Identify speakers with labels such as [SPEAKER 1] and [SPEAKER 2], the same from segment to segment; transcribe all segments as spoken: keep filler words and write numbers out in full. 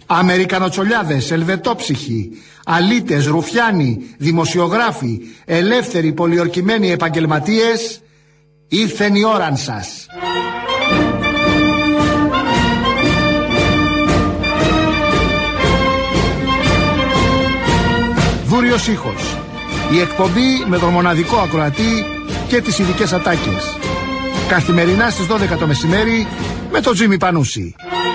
[SPEAKER 1] Αμερικανοτσολιάδες, ελβετόψυχοι, αλήτες, ρουφιάνοι, δημοσιογράφοι, ελεύθεροι πολιορκημένοι επαγγελματίες, ήρθεν η ώραν σας. Δούριος ήχος. Η εκπομπή με τον μοναδικό ακροατή και τις ειδικές ατάκες. Καθημερινά στις δώδεκα το μεσημέρι με τον Τζίμι Πανούση.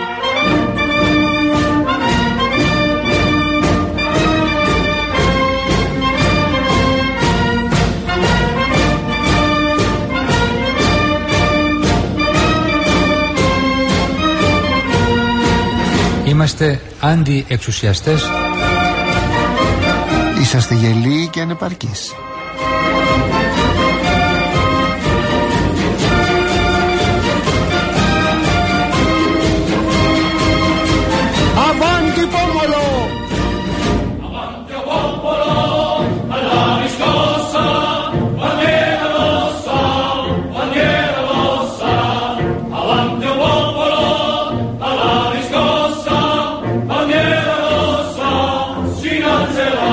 [SPEAKER 2] Είμαστε αντιεξουσιαστές.
[SPEAKER 1] Είσαστε γελοί και ανεπαρκείς. Avanti Popolo!
[SPEAKER 3] Avanti Popolo! Alla riscossa! Bandiera rossa! Bandiera rossa! Avanti Popolo! Alla riscossa! Bandiera rossa! Si alzerà!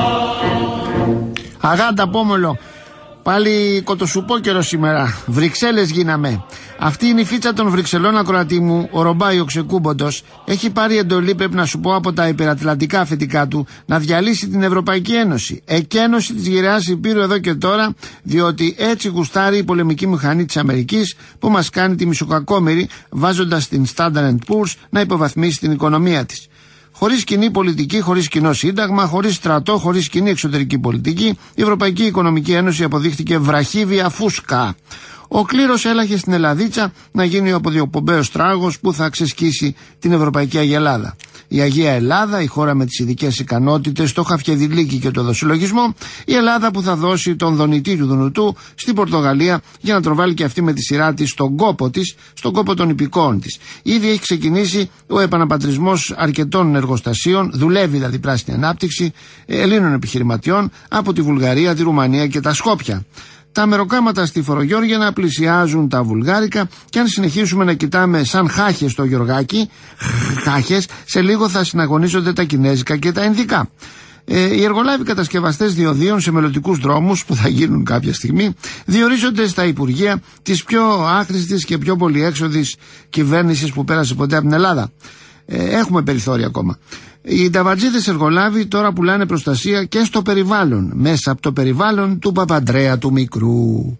[SPEAKER 1] Αγάντα Πόμολο, πάλι κοτοσουπό καιρό σήμερα. Βρυξέλλες γίναμε. Αυτή είναι η φίτσα των Βρυξελών, ακροατή μου. Ο Ρομπάι ο ξεκούμποντος έχει πάρει εντολή, πρέπει να σου πω, από τα υπερατλαντικά αφεντικά του να διαλύσει την Ευρωπαϊκή Ένωση. Εκένωση της γυραιάς Υπήρου εδώ και τώρα, διότι έτσι γουστάρει η πολεμική μηχανή της Αμερικής που μας κάνει τη μισοκακόμερη, βάζοντας την Standard and Poor's να υποβαθμίσει την οικονομία της. Χωρίς κοινή πολιτική, χωρίς κοινό σύνταγμα, χωρίς στρατό, χωρίς κοινή εξωτερική πολιτική, η Ευρωπαϊκή Οικονομική Ένωση αποδείχθηκε βραχύβια φούσκα. Ο κλήρος έλαχε στην Ελλαδίτσα να γίνει ο αποδιοπομπαίος τράγος που θα ξεσκίσει την Ευρωπαϊκή Αγελάδα. Η Αγία Ελλάδα, η χώρα με τις ειδικές ικανότητες, το χαφιεδιλίκι και το δοσυλλογισμό, η Ελλάδα που θα δώσει τον δονητή του Δουνουτού στην Πορτογαλία για να τον βάλει και αυτή με τη σειρά της στον κόπο της, στον κόπο των υπηκόων της. Ήδη έχει ξεκινήσει ο επαναπατρισμός αρκετών εργοστασίων, δουλεύει δηλαδή πράσινη ανάπτυξη Ελλήνων επιχειρηματιών από τη Βουλγαρία, τη Ρουμανία και τα Σκόπια. Τα μεροκάματα στη Φορογιώργια να πλησιάζουν τα βουλγάρικα και αν συνεχίσουμε να κοιτάμε σαν χάχες το Γιωργάκι, χάχες, σε λίγο θα συναγωνίζονται τα κινέζικα και τα ινδικά. Ε, οι εργολάβοι κατασκευαστές διοδίων σε μελλοντικούς δρόμους που θα γίνουν κάποια στιγμή διορίζονται στα Υπουργεία της πιο άχρηστης και πιο πολυέξοδης κυβέρνησης που πέρασε ποτέ από την Ελλάδα. Ε, έχουμε περιθώρια ακόμα. Οι ταβατζίδες εργολάβοι τώρα πουλάνε προστασία και στο περιβάλλον, μέσα από το περιβάλλον του Παπαντρέα του μικρού.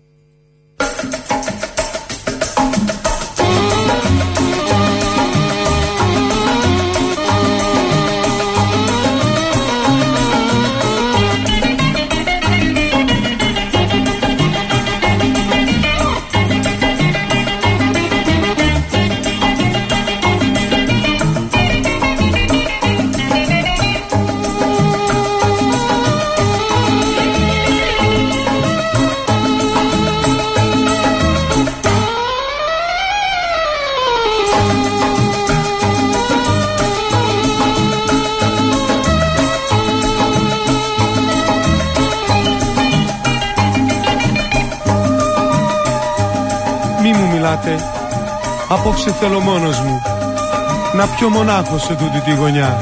[SPEAKER 4] Απόψε θέλω μόνος μου να πιω μονάχος σε τούτη τη γωνιά.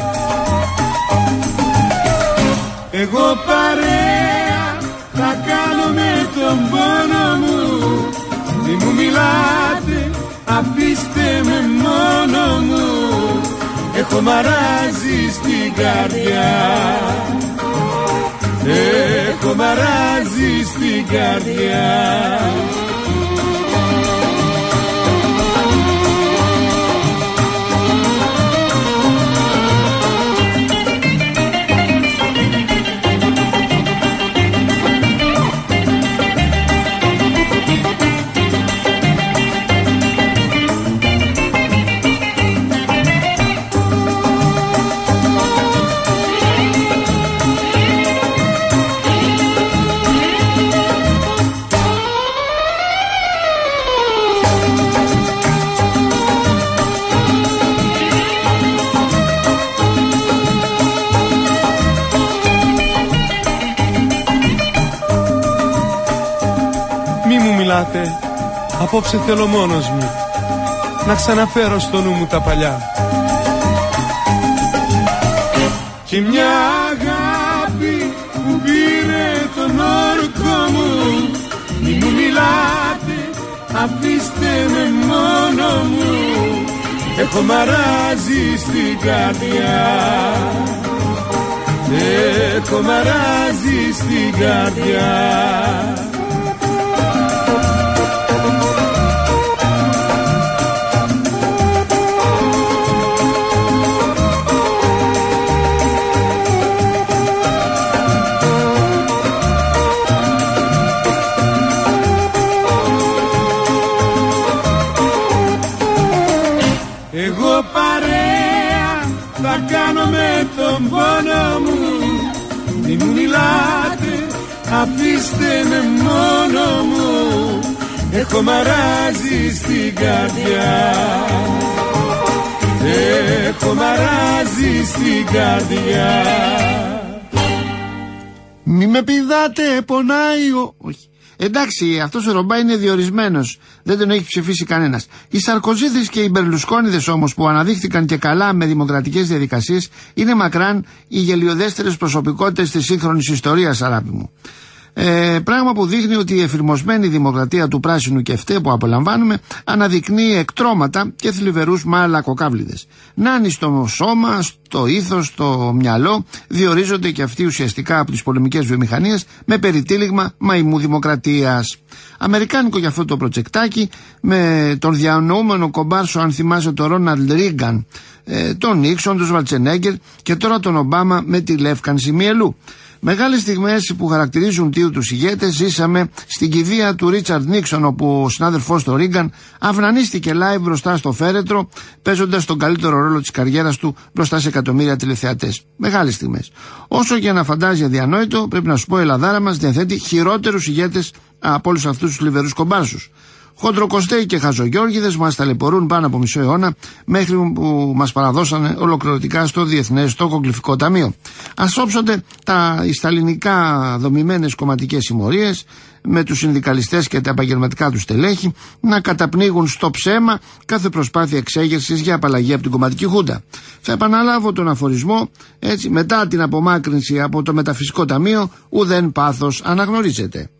[SPEAKER 4] Εγώ παρέα θα κάνω με τον πόνο μου. Μη μου μιλάτε, αφήστε με μόνο μου. Έχω μαράζει στην καρδιά. Έχω μαράζει στην καρδιά. Απόψε θέλω μόνος μου να ξαναφέρω στο νου μου τα παλιά. και μια αγάπη που πήρε τον όρκο μου. Μη μου μιλάτε, αφήστε με μόνο μου. Έχω μαράζει στην καρδιά, έχω μαράζει στην καρδιά. Εγώ παρέα θα κάνω με τον πόνο μου. Μη μου μιλάτε, αφήστε με μόνο μου. Έχω μαράζει στην καρδιά, έχω μαράζει στην καρδιά.
[SPEAKER 1] Μη με πηδάτε, πονάει ο... Όχι. Εντάξει, αυτός ο Ρομπά είναι διορισμένος. Δεν τον έχει ψηφίσει κανένας. Οι Σαρκοζίδες και οι Μπερλουσκόνιδες όμως, που αναδείχθηκαν και καλά με δημοκρατικές διαδικασίες, είναι μακράν οι γελιοδέστερες προσωπικότητες της σύγχρονης ιστορίας, αγάπη μου. Ε, πράγμα που δείχνει ότι η εφηρμοσμένη δημοκρατία του πράσινου κεφτέ που απολαμβάνουμε αναδεικνύει εκτρώματα και θλιβερούς μαλακοκάβλιδες. Νάνοι στο σώμα, στο ήθος, στο μυαλό, διορίζονται και αυτοί ουσιαστικά από τις πολεμικές βιομηχανίες με περιτύλιγμα μαϊμού δημοκρατίας. Αμερικάνικο για αυτό το προτσεκτάκι, με τον διανοούμενο κομπάρσο, αν θυμάσαι, τον Ρόναλντ Ρίγκαν, ε, τον Νίξον, τον Σβαρτσενέγκερ και τώρα τον Ομπάμα με τη λεύκανση μυελού. Μεγάλες στιγμές που χαρακτηρίζουν τίου τους ηγέτες ζήσαμε στην κηδεία του Ρίτσαρντ Νίξον, όπου ο συνάδελφός του Ρίγκαν αυνανίστηκε live μπροστά στο φέρετρο, παίζοντας τον καλύτερο ρόλο της καριέρας του μπροστά σε εκατομμύρια τηλεθεατές. Μεγάλες στιγμές. Όσο και να φαντάζει αδιανόητο, πρέπει να σου πω, η Ελλαδάρα μας διαθέτει χειρότερους ηγέτες από όλους αυτούς τους λιβερούς κομπάρσους. Χοντροκοστέοι και χαζογιώργιδες μας ταλαιπωρούν πάνω από μισό αιώνα, μέχρι που μας παραδώσανε ολοκληρωτικά στο Διεθνές Τοκογλυφικό Ταμείο. Ας όψονται τα ισταλινικά δομημένες κομματικές συμμορίες με τους συνδικαλιστές και τα επαγγελματικά τους στελέχη να καταπνίγουν στο ψέμα κάθε προσπάθεια εξέγερσης για απαλλαγή από την κομματική χούντα. Θα επαναλάβω τον αφορισμό, έτσι, μετά την απομάκρυνση από το Μεταφυσικό Ταμείο ουδέν πάθος αναγνωρίζεται.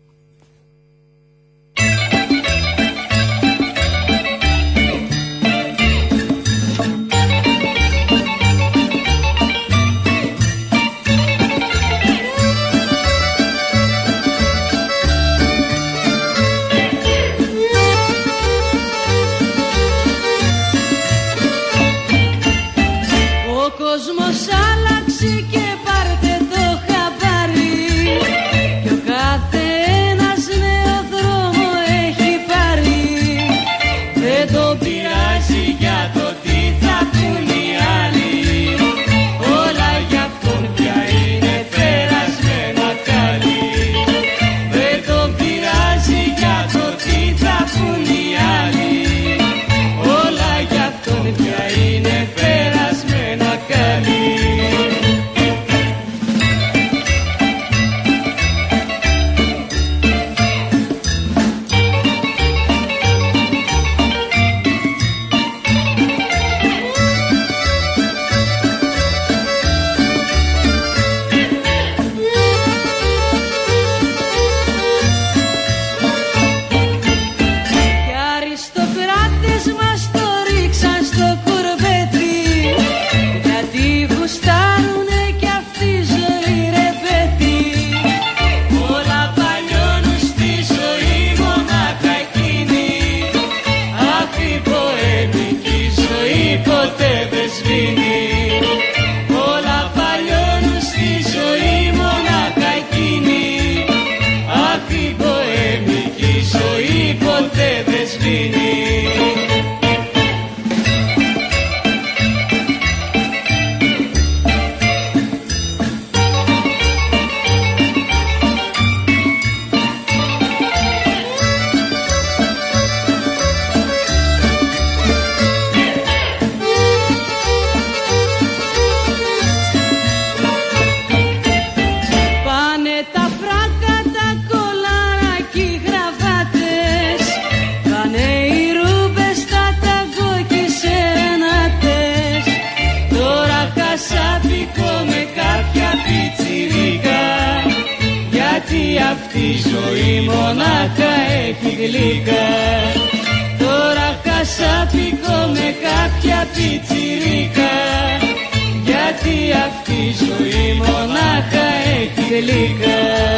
[SPEAKER 5] η ζωή μονάχα έχει γλυκά. Τώρα χασάπικο με κάποια πιτσιρίκα, γιατί αυτή η ζωή μονάχα έχει γλυκά.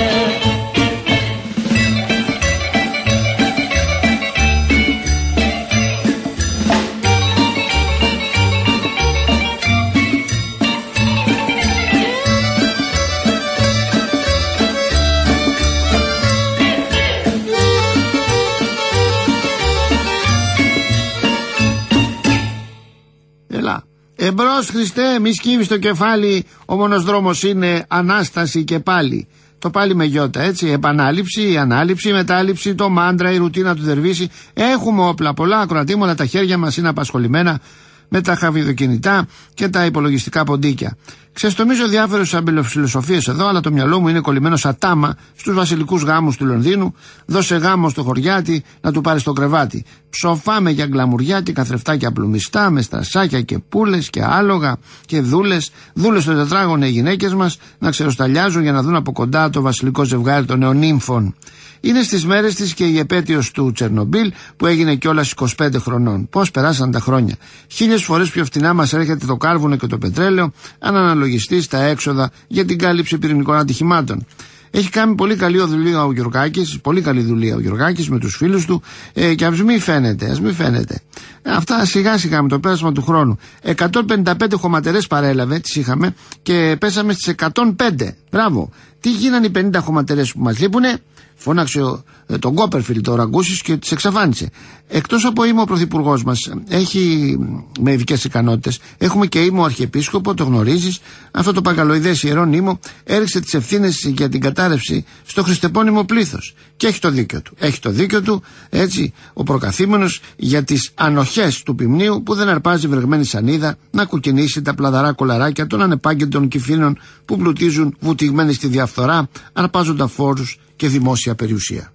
[SPEAKER 1] Εμπρός Χριστέ, μη σκύβεις το κεφάλι, ο μόνος δρόμος είναι Ανάσταση και πάλι. Το πάλι με γιώτα, έτσι, επανάληψη, η ανάληψη, η μετάληψη, το μάντρα, η ρουτίνα του Δερβίση. Έχουμε όπλα πολλά, ακροατήμολα, τα χέρια μας είναι απασχολημένα με τα χαβιδοκινητά και τα υπολογιστικά ποντίκια. Ξεστομίζω διάφορες αμπελοφιλοσοφίες εδώ, αλλά το μυαλό μου είναι κολλημένο σαν τάμα στους βασιλικούς γάμους του Λονδίνου. Δώσε γάμο στο χωριάτι να του πάρει το κρεβάτι. Ψοφάμε για γκλαμουριάτι, καθρεφτάκια πλουμιστά, με στρασάκια και πούλες και άλογα και δούλες. Δούλες στο τετράγωνο οι γυναίκες μας να ξεροσταλιάζουν για να δουν από κοντά το βασιλικό ζευγάρι των νεονύμφων. Είναι στις μέρες της και η επέτειος του Τσερνομπίλ που έγινε κιόλας είκοσι πέντε χρονών. Πώς περάσαν τα χρόνια. Χίλιες φορές πιο φτηνά μας έρχεται το κάρβουνο και το πετρέλαιο, αν αναλογιστεί στα έξοδα για την κάλυψη πυρηνικών ατυχημάτων. Έχει κάνει πολύ καλή δουλεία ο Γιωργάκης, πολύ καλή δουλεία ο Γιωργάκης με τους φίλους του ε, και ας μην φαίνεται, ας μην φαίνεται. Αυτά σιγά σιγά με το πέρασμα του χρόνου. εκατόν πενήντα πέντε χωματερές παρέλαβε, τις είχαμε και πέσαμε στις εκατόν πέντε. Μπράβο. Τι γίνανε οι πενήντα χωματερές που μας λείπουνε? Φώναξε ε, τον Κόπερφιλντ ο Ραγκούσης και τις εξαφάνισε. Εκτός από είμαι ο πρωθυπουργός μας, έχει με ειδικές ικανότητες, έχουμε και είμαι ο αρχιεπίσκοπο, το γνωρίζεις. Αυτό το παγκαλοειδές ιερό νήμο έριξε τις ευθύνες για την κατάρρευση στο χριστεπώνυμο πλήθος. Και έχει το δίκιο του. Έχει το δίκιο του, έτσι, ο προκαθήμενος για τις ανοχές του ποιμνίου που δεν αρπάζει βρεγμένη σανίδα να κουκκινήσει τα πλαδαρά κολαράκια των ανεπάγγελτων κυφήνων που πλουτίζουν βουτυγμένοι στη διαφθορά, αρπάζοντα φόρους και δημόσια περιουσία.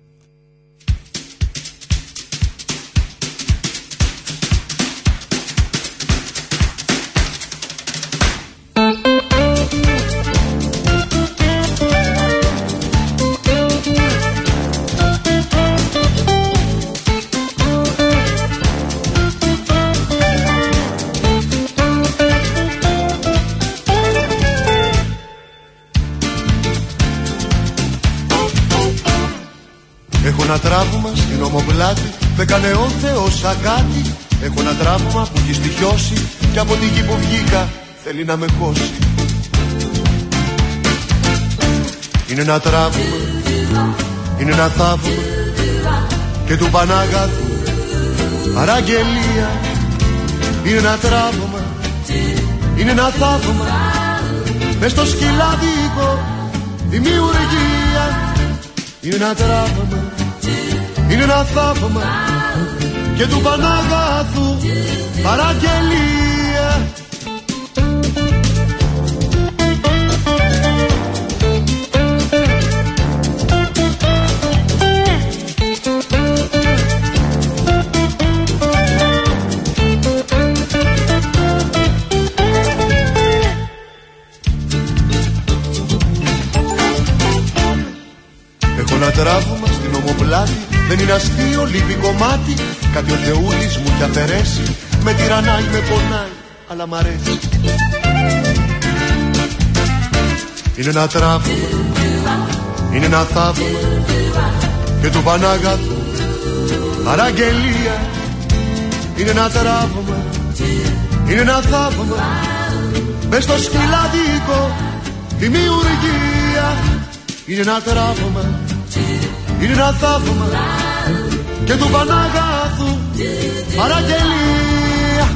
[SPEAKER 6] Έχω ένα τραύμα στην ομοπλάτη, με κάνε ο Θεός ακάτι. Έχω ένα τραύμα που έχει στοιχειώσει και από την γη που βγήκα θέλει να με χώσει. Είναι ένα τραύμα, είναι ένα θαύμα και του Πανάγαθου παραγγελία. Είναι ένα τραύμα, είναι ένα θαύμα μες στο σκυλάδικο δημιουργία. Είναι ένα τραύμα, είναι ένα θαύμα και του Πανάγαθου παραγγελία. Έχω ένα τραύμα στην ομοπλάτη, δεν είναι αστείο, λείπει κομμάτι. Κάτι ο Θεούλης μου έχει αφαιρέσει, με τυραννάει, με πονάει, αλλά μ' αρέσει. Είναι ένα τραύμα, είναι ένα θαύμα και του Πανάγαθου παραγγελία. Είναι ένα τραύμα, είναι ένα θαύμα μες στο σκυλάδικο δημιουργία. Είναι ένα τραύμα, είναι ένα θαύμα και του Πανάγαθου παραγγελία.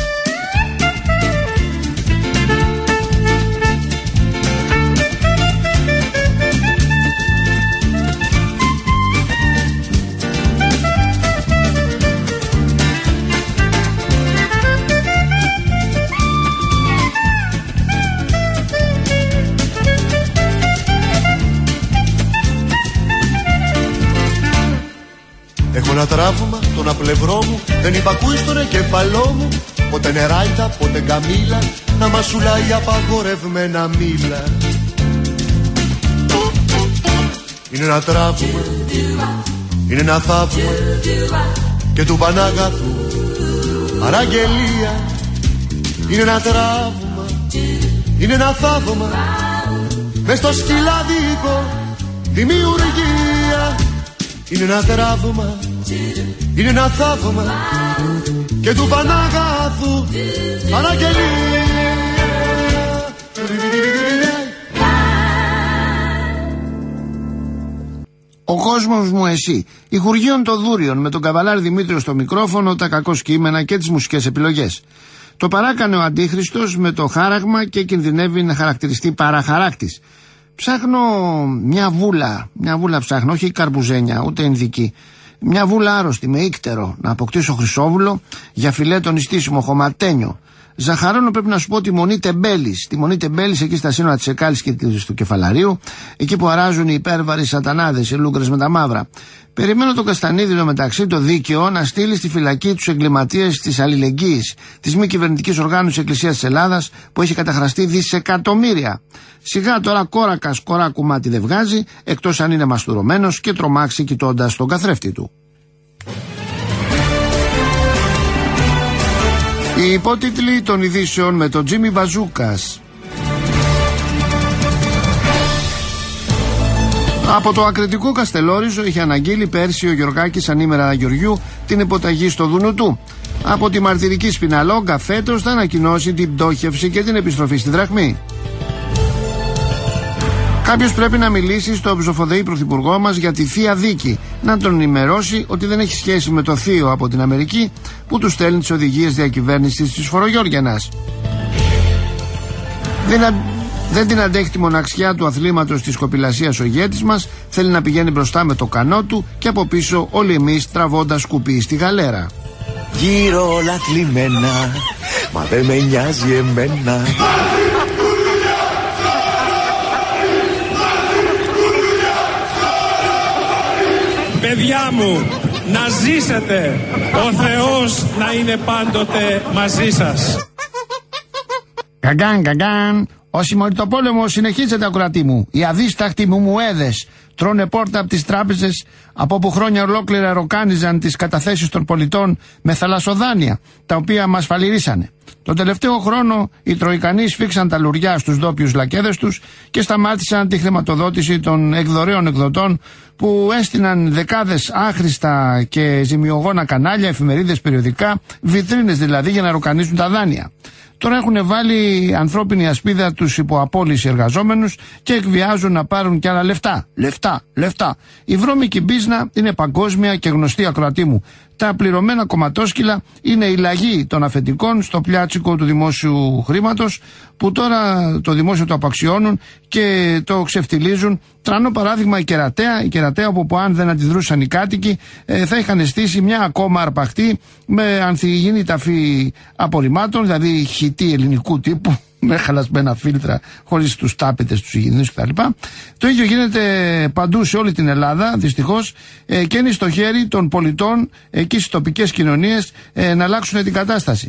[SPEAKER 6] Έχω ένα τραύμα, τον απλευρό μου δεν υπακούει στον εγκεφαλό μου. Πότε νεράιτα, πότε καμήλα, να μασουλάει απαγορευμένα μήλα. είναι ένα τραύμα, είναι ένα θαύμα και του Πανάγαθου παραγγελία. Είναι ένα τραύμα, είναι ένα θαύμα μες στο σκυλάδικο δημιουργία. Είναι ένα τραύμα, είναι ένα θαύμα και του Πανάγαθου παραγγελία.
[SPEAKER 1] Ο κόσμος μου εσύ. Ηχουργείων των Δούριων με τον Καβαλάρη Δημήτριο στο μικρόφωνο, τα κακώς κείμενα και τις μουσικές επιλογές. Το παράκανε ο Αντίχριστος με το χάραγμα και κινδυνεύει να χαρακτηριστεί παραχαράκτης. Ψάχνω μια βούλα, μια βούλα ψάχνω, όχι καρμπουζένια, ούτε ενδική. Μια βούλα άρρωστη με ίκτερο, να αποκτήσω χρυσόβουλο για φιλέ τον ιστήσιμο χωματένιο. Ζαχαρώνω, πρέπει να σου πω, τη Μονή Τεμπέλης. Τη Μονή Τεμπέλης εκεί στα σύνορα της Εκάλης και του Κεφαλαρίου, εκεί που αράζουν οι υπέρβαροι σατανάδες, οι λούγκρες με τα μαύρα. Περιμένω τον Καστανίδη μεταξύ το δίκαιο να στείλει στη φυλακή τους εγκληματίες της αλληλεγγύης, της μη κυβερνητικής οργάνωσης Εκκλησίας της Ελλάδας, που έχει καταχραστεί δισεκατομμύρια. Σιγά τώρα κόρακας κορά κομμάτι δεν βγάζει, εκτός αν είναι μαστουρωμένος και τρομάξει κοιτώντας τον καθρέφτη του. Οι υπότιτλοι των ειδήσεων με τον Τζίμι Βαζούκας. Από το ακριτικό Καστελόριζο είχε αναγγείλει πέρσι ο Γιωργάκης ανήμερα Γεωργιού την υποταγή στο Δουνουτού. Από τη μαρτυρική Σπιναλόγκα φέτος θα ανακοινώσει την πτώχευση και την επιστροφή στη δραχμή. Κάποιος πρέπει να μιλήσει στο ψοφοδεή πρωθυπουργό μας για τη θεία δίκη, να τον ενημερώσει ότι δεν έχει σχέση με το θείο από την Αμερική που του στέλνει τις οδηγίες διακυβέρνησης της φορογιώργιανας. Δεν, δεν την αντέχει τη μοναξιά του αθλήματος της κοπηλασίας ο ηγέτης μας, θέλει να πηγαίνει μπροστά με το κανό του και από πίσω όλοι εμείς τραβώντας σκουπί στη γαλέρα.
[SPEAKER 7] Γύρω όλα θλιμμένα, μα δεν με νοιάζει εμένα.
[SPEAKER 4] Παιδιά μου, να ζήσετε, ο Θεός να είναι πάντοτε μαζί σας.
[SPEAKER 1] Καγκάν, καγκάν. Ο συμμοριτοπόλεμος συνεχίζεται, ακροατή μου. Οι αδίσταχτοι μουμουέδες τρώνε πόρτα από τις τράπεζες, από όπου χρόνια ολόκληρα ροκάνιζαν τις καταθέσεις των πολιτών με θαλασσοδάνεια, τα οποία μας φαλιρίσανε. Τον τελευταίο χρόνο οι Τροικανοί σφίξαν τα λουριά στους ντόπιους λακέδες τους και σταμάτησαν τη χρηματοδότηση των εκδορέων εκδοτών που έστειναν δεκάδες άχρηστα και ζημιογόνα κανάλια, εφημερίδες, περιοδικά, βιτρίνες δηλαδή, για να ροκανίζουν τα δάνεια. Τώρα έχουν βάλει ανθρώπινη ασπίδα τους υποαπόλυση εργαζόμενους και εκβιάζουν να πάρουν κι άλλα λεφτά. Λεφτά, λεφτά. Η βρώμικη μπίζνα είναι παγκόσμια και γνωστή, ακροατή μου. Τα πληρωμένα κομματόσκυλα είναι η λαγή των αφεντικών στο πλιάτσικο του δημόσιου χρήματος, που τώρα το δημόσιο το απαξιώνουν και το ξεφτιλίζουν. Τρανό παράδειγμα η Κερατέα, η Κερατέα όπου αν δεν αντιδρούσαν οι κάτοικοι ε, θα είχαν στήσει μια ακόμα αρπαχτή με ανθυγιεινή ταφή απορριμμάτων, δηλαδή χιτή ελληνικού τύπου, με χαλασμένα φίλτρα, χωρίς τους τάπετες, τους υγιεινούς κτλ. Το ίδιο γίνεται παντού σε όλη την Ελλάδα, δυστυχώς, ε, και είναι στο χέρι των πολιτών εκεί στις τοπικές κοινωνίες ε, να αλλάξουν την κατάσταση.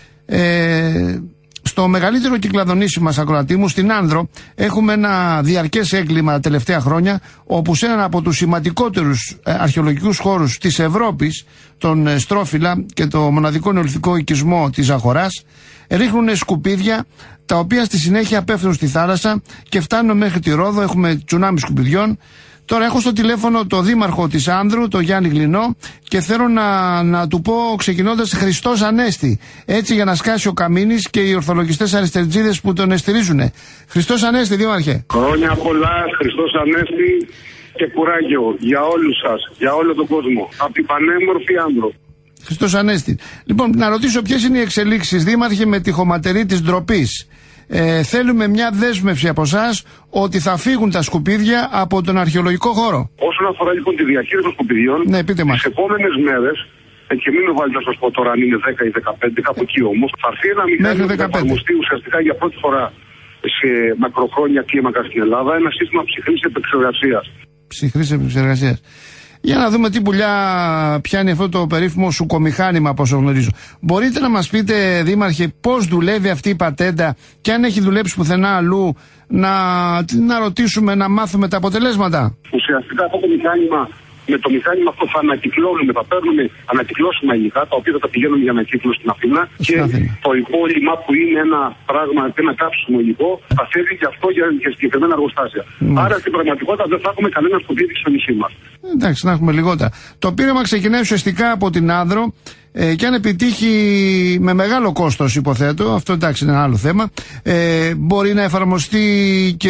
[SPEAKER 1] Ε, στο μεγαλύτερο κυκλαδονήσι μας, ακροατή μου, στην Άνδρο, έχουμε ένα διαρκές έγκλημα τα τελευταία χρόνια, όπου σε έναν από τους σημαντικότερους ε, αρχαιολογικούς χώρους της Ευρώπης, τον ε, Στρόφυλλα και το μοναδικό νεολιθικό οικισμό της Ζαχωράς, ρίχνουν σκουπίδια, τα οποία στη συνέχεια πέφτουν στη θάλασσα και φτάνουν μέχρι τη Ρόδο. Έχουμε τσουνάμι σκουπιδιών. Τώρα έχω στο τηλέφωνο το δήμαρχο της Άνδρου, τον Γιάννη Γλινό, και θέλω να, να του πω ξεκινώντας Χριστός Ανέστη, έτσι για να σκάσει ο καμίνης και οι ορθολογιστές αριστερτζίδες που τον στηρίζουν. Χριστός Ανέστη, δήμαρχε.
[SPEAKER 8] Χρόνια πολλά, Χριστός Ανέστη και κουράγιο για όλους σας, για όλο τον κόσμο, από την πανέμορφη Άνδρο.
[SPEAKER 1] Χριστός Ανέστη. Λοιπόν, να ρωτήσω ποιες είναι οι εξελίξεις, δήμαρχε, με τη χωματερή της ντροπής. Ε, θέλουμε μια δέσμευση από εσάς ότι θα φύγουν τα σκουπίδια από τον αρχαιολογικό χώρο.
[SPEAKER 8] Όσον αφορά λοιπόν τη διαχείριση των σκουπιδιών,
[SPEAKER 1] ναι, πείτε μας.
[SPEAKER 8] τις επόμενες μέρες, και μην με βάλετε να σας πω τώρα αν είναι δέκα ή δεκαπέντε, κάπου εκεί όμως, θα έρθει ένα μηχάνημα που θα εφαρμοστεί ουσιαστικά για πρώτη φορά σε μακροχρόνια κλίμακα στην Ελλάδα, ένα σύστημα ψυχρής επεξεργασίας.
[SPEAKER 1] Ψυχρής επεξεργασίας. Για να δούμε τι πουλιά πιάνει αυτό το περίφημο σουκομηχάνημα, από όσο γνωρίζω. Μπορείτε να μας πείτε, Δήμαρχε, πώς δουλεύει αυτή η πατέντα και αν έχει δουλέψει πουθενά αλλού, να, να ρωτήσουμε, να μάθουμε τα αποτελέσματα.
[SPEAKER 8] Ουσιαστικά αυτό το μηχάνημα, με το μηχάνημα αυτό θα ανακυκλώνουμε, θα παίρνουμε ανακυκλώσιμα υλικά, τα οποία θα τα πηγαίνουν για ανακύκλωση στην Αθήνα. Και το υπόλοιπο που είναι ένα πράγμα, ένα κάψιμο υλικό, θα φέρει και αυτό για, για συγκεκριμένα εργοστάσια. Mm. Άρα στην πραγματικότητα δεν θα έχουμε κανένα σπουδίτη στο νησί μας. Εντάξει, να έχουμε λιγότερα. Το πείραμα ξεκινάει ουσιαστικά από την Άνδρο. Ε, και αν επιτύχει με μεγάλο κόστος, υποθέτω, αυτό εντάξει είναι ένα άλλο θέμα, ε, μπορεί να εφαρμοστεί και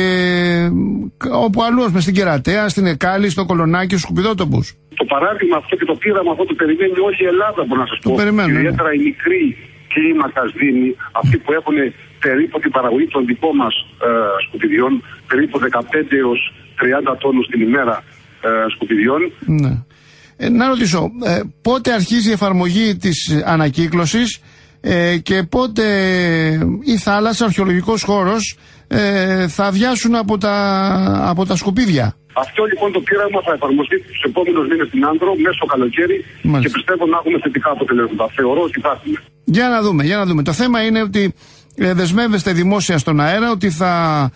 [SPEAKER 8] όπου αλλού, μες στην Κερατέα, στην Εκάλη, στο Κολονάκι, στους Σκουπιδότοπους. Το παράδειγμα αυτό και το πείραμα αυτό το περιμένει όλη η Ελλάδα, μπορώ να σας πω. Ιδιαίτερα ναι. Οι μικροί κλίμακας δήμοι, αυτοί που έχουν περίπου την παραγωγή των δικών μας ε, σκουπιδιών, περίπου δεκαπέντε έως τριάντα τόνους την ημέρα ε, σκουπιδιών. Ναι. Ε, να ρωτήσω, ε, πότε αρχίζει η εφαρμογή της ανακύκλωσης ε, και πότε η θάλασσα, ο αρχαιολογικός χώρος ε, θα αδειάσουν από τα, από τα σκουπίδια. Αυτό λοιπόν το πείραμα θα εφαρμοστεί τους επόμενους μήνες στην Άνδρο, μέσα στο καλοκαίρι. Μάλιστα. Και πιστεύω να έχουμε θετικά αποτελέσματα. Θεωρώ ότι θα έχουμε. Για να δούμε, για να δούμε. Το θέμα είναι ότι ε, δεσμεύεστε δημόσια στον αέρα ότι θα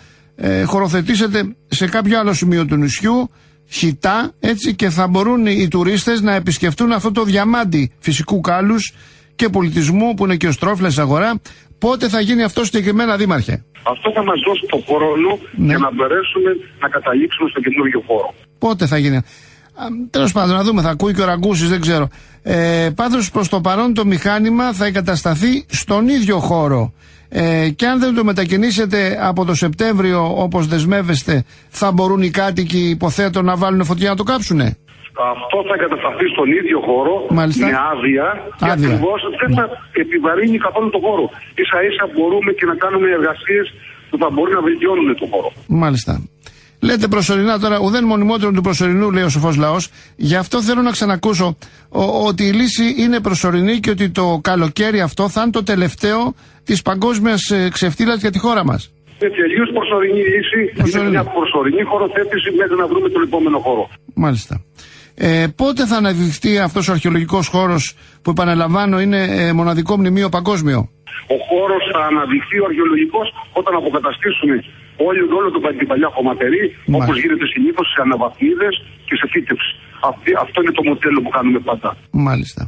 [SPEAKER 8] ε, χωροθετήσετε σε κάποιο άλλο σημείο του νησιού χιτά, έτσι, και θα μπορούν οι τουρίστες να επισκεφτούν αυτό το διαμάντι φυσικού κάλους και πολιτισμού που είναι και ο Στρόφλες αγορά. Πότε θα γίνει αυτό συγκεκριμένα, Δήμαρχε? Αυτό θα μας δώσει το χρόνο ναι. για να μπορέσουμε να καταλήξουμε στο καινούργιο χώρο. Πότε θα γίνει? Τέλος πάντων, να δούμε, θα ακούει και ο Ραγκούσης, δεν ξέρω. Ε, πάντως προς το παρόν το μηχάνημα θα εγκατασταθεί στον ίδιο χώρο. Ε, και αν δεν το μετακινήσετε από το Σεπτέμβριο όπως δεσμεύεστε, θα μπορούν οι κάτοικοι, υποθέτω, να βάλουν φωτιά να το κάψουνε? Αυτό θα εγκατασταθεί στον ίδιο χώρο. Μάλιστα. Με άδεια, και ακριβώς δεν θα επιβαρύνει καθόλου το χώρο. Ίσα ίσα μπορούμε και να κάνουμε εργασίες που θα μπορούν να βελτιώνουν το χώρο. Μάλιστα. Λέτε προσωρινά τώρα, ουδέν μονιμότερο του προσωρινού, λέει ο σοφός λαός. Γι' αυτό θέλω να ξανακούσω ο, ότι η λύση είναι προσωρινή και ότι το καλοκαίρι αυτό θα είναι το τελευταίο της παγκόσμιας ε, ξεφτύλας για τη χώρα μας. Είναι τελείως προσωρινή λύση. Προσωρινή. Είναι μια προσωρινή χωροθέτηση μέχρι να βρούμε τον επόμενο χώρο. Μάλιστα. Ε, πότε θα αναδειχθεί αυτός ο αρχαιολογικός χώρος που, επαναλαμβάνω, είναι ε, μοναδικό μνημείο παγκόσμιο? Ο χώρος θα αναδειχθεί ο αρχαιολογικός όταν αποκαταστήσουμε όλη, όλο το, την παλιά χωματερή, όπως γίνεται συνήθως σε αναβαθμίδες και σε φύτευση. Αυτή, αυτό είναι το μοντέλο που κάνουμε πάντα. Μάλιστα.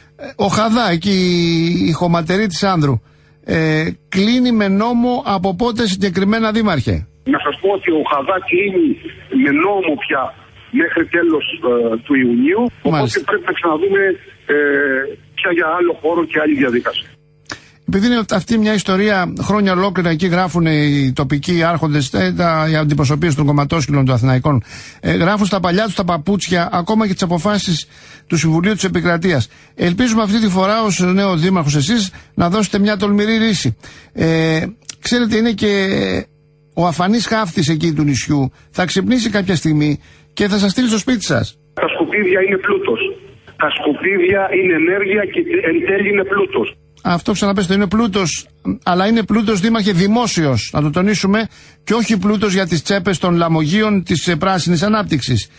[SPEAKER 8] Ο Χαδά, εκεί η χωματερή της Άνδρου, ε, κλείνει με νόμο από πότε συγκεκριμένα, Δήμαρχε? Να σας πω ότι ο Χαδά κλείνει με νόμο πια μέχρι τέλος ε, του Ιουνίου, οπότε Μάλιστα. πρέπει να ξαναδούμε ε, πια για άλλο χώρο και άλλη διαδικασία. Επειδή είναι αυτή μια ιστορία χρόνια ολόκληρα, εκεί γράφουν οι τοπικοί άρχοντες, οι αντιπροσωπείες των κομματόσκυλων των Αθηναϊκών, ε, γράφουν στα παλιά τους τα παπούτσια ακόμα και τις αποφάσεις του Συμβουλίου της Επικρατείας. Ελπίζουμε αυτή τη φορά, ως νέο δήμαρχος εσείς, να δώσετε μια τολμηρή λύση. Ε, ξέρετε, είναι και ο αφανής χάφτης εκεί του νησιού θα ξυπνήσει κάποια στιγμή και θα σας στείλει στο σπίτι σας. Τα σκουπίδια είναι πλούτος. Τα σκουπίδια είναι ενέργεια και εν τέλει είναι πλούτος. Αυτό ξαναπέστε, είναι πλούτος, αλλά είναι πλούτος, Δήμαρχε, δημόσιος, να το τονίσουμε, και όχι πλούτος για τις τσέπες των λαμογείων της πράσινης ανάπτυξης.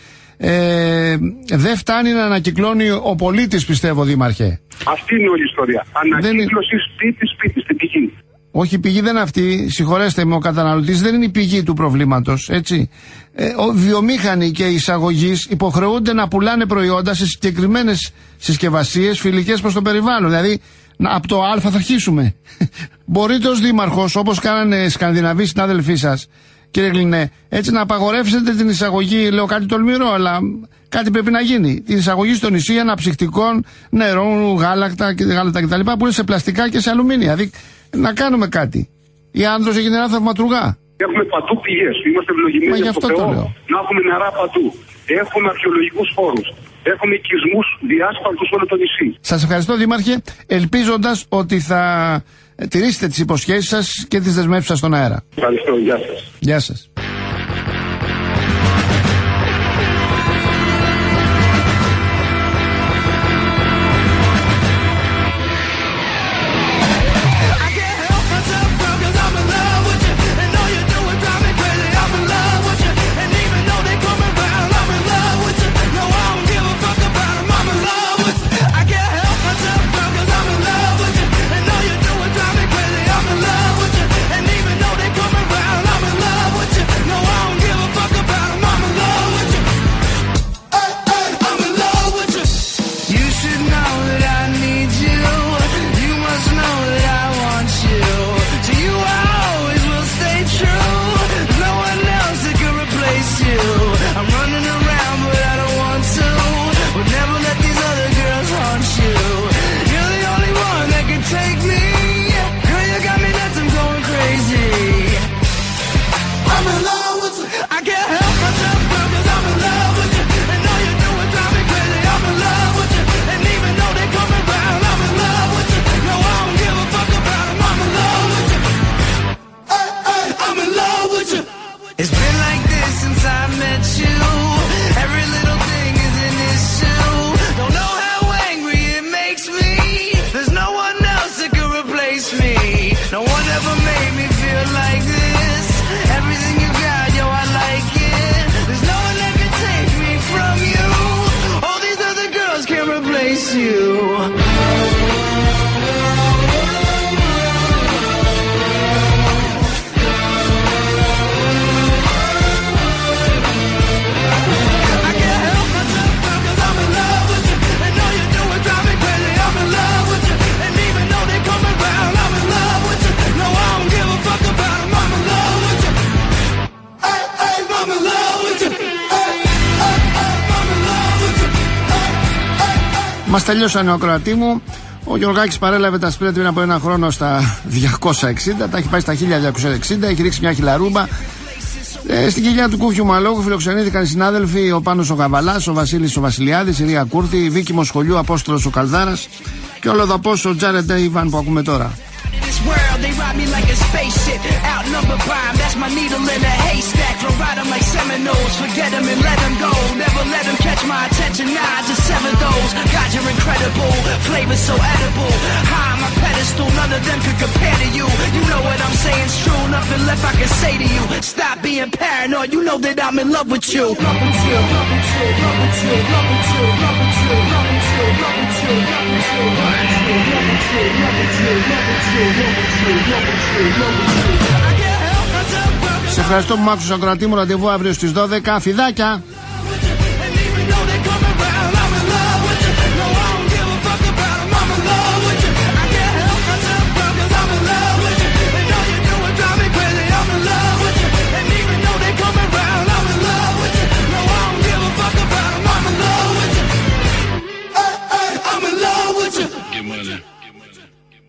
[SPEAKER 8] Ε, δεν φτάνει να ανακυκλώνει ο πολίτης, πιστεύω, Δήμαρχε. Αυτή είναι όλη η ιστορία. Ανακύκλωση είναι... σπίτι, σπίτι, στην πηγή. Όχι, η πηγή δεν είναι αυτή, συγχωρέστε με, ο καταναλωτής δεν είναι η πηγή του προβλήματος, έτσι. Ε, ο βιομήχανοι και οι εισαγωγείς υποχρεούνται να πουλάνε προϊόντα σε συγκεκριμένες συσκευασίες φιλικές προς το περιβάλλον. Δηλαδή, να, από το Α θα αρχίσουμε. Μπορείτε ως δήμαρχος, όπως κάνανε Σκανδιναβοί συνάδελφοί σας, κύριε Γλινέ, έτσι να απαγορεύσετε την εισαγωγή, λέω κάτι τολμηρό, αλλά κάτι πρέπει να γίνει. Την εισαγωγή στο νησί αναψυκτικών, νερών, γάλακτα, γάλακτα κτλ. που είναι σε πλαστικά και σε αλουμίνια. Δηλαδή, να κάνουμε κάτι. Η Άνδρος έγινε ένα θαυματουργά. Έχουμε παντού πηγές. Είμαστε ευλογημένοι από τον Θεό να έχουμε νερά παντού. Έχουμε αρχαιολογικούς χώρους. Έχουμε οικισμούς διάσπαρτους όλο το νησί. Σας ευχαριστώ, Δήμαρχε, ελπίζοντας ότι θα τηρήσετε τις υποσχέσεις σας και τις δεσμεύσεις σας στον αέρα. Ευχαριστώ. Γεια σας. Γεια σας.
[SPEAKER 9] It's been like this since I met you. Every little thing is an issue. Don't know how angry it makes me. There's no one else that could replace me. No one ever made me feel like this. Everything you got, yo, I like it. There's no one that can take me from you. All these other girls can't replace you.
[SPEAKER 1] Μας τελειώσανε ο ακροατή μου. Ο Γιωργάκης παρέλαβε τα σπίτια πριν από ένα χρόνο στα διακόσια εξήντα, τα έχει πάει στα χίλια διακόσια εξήντα, έχει ρίξει μια χιλαρούμπα. Ε, στην κοιλιά του Κούφιου Μαλόγου φιλοξενήθηκαν οι συνάδελφοι ο Πάνος ο Γαβαλάς, ο Βασίλης ο Βασιλιάδης, η Ρία Κούρτη, η Βίκη Μοσχολιού, ο Απόστολος ο Καλδάρας και ο Λοδαπός ο Τζάρετ Ντέιβαν που ακούμε τώρα.
[SPEAKER 9] This world, they ride me like a spaceship. Outnumbered prime, that's my needle in a haystack. Flow ride them like Seminoles, forget them and let them go. Never let them catch my attention, nah, I just sever those. God, you're incredible, flavor so edible. High on my pedestal, none of them could compare to you. You know what I'm saying's true, nothing left I can say to you. Stop being paranoid, you know that I'm in love with you. Love with you, love with you, love with you, love with you, love with you, love with you, love with you, love with you, love with you, love with you, love with you, love with you.
[SPEAKER 1] Σε ευχαριστώ που μ' άκουσες ακροατή μου. Ραντεβού αύριο στις δώδεκα. Φιδάκια!